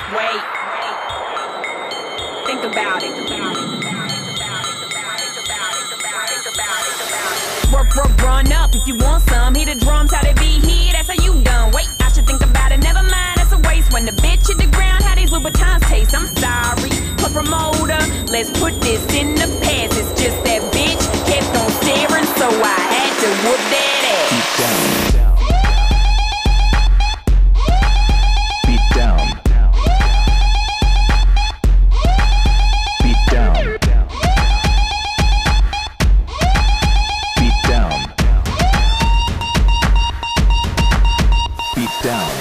Wait. Think about it. Work, run up if you want some. Hear the drums, how they be here, that's how you done. Wait, I should think about it, never mind, that's a waste. When the bitch hit the ground, how these Louboutins taste. I'm sorry, but promoter, let's put this in the past. It's just that bitch kept on staring, so I had to whoop that ass. Beat down. Beat down. Beat down. Beat down.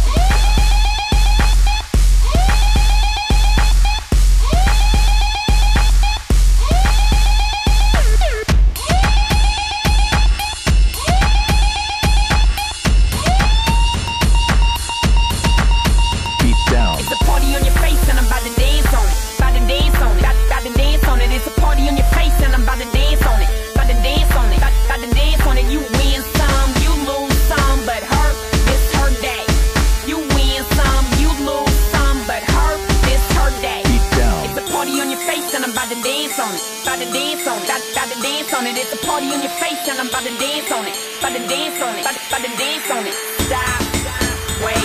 It's a party on your face and I'm about to dance on it. About to dance on it. About to dance on it. It's a party on your face and I'm about to dance on it. About to dance on it. About to dance on it. You win some, you lose some, but her, this her day. You win some, you lose some, but her, this her day. Beat down. It's a party on your face and I'm about to dance on it. About to dance on it. About to dance on it. It's a party on your face and I'm about to dance on it. About to dance on it. About to dance on it. Stop. Wait.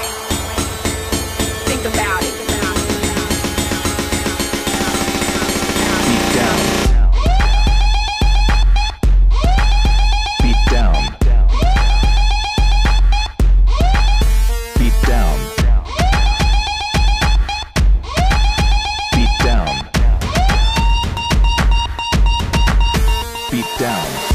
Think about it. Beat down. Beat down. Beat down. Beat down. Beat down.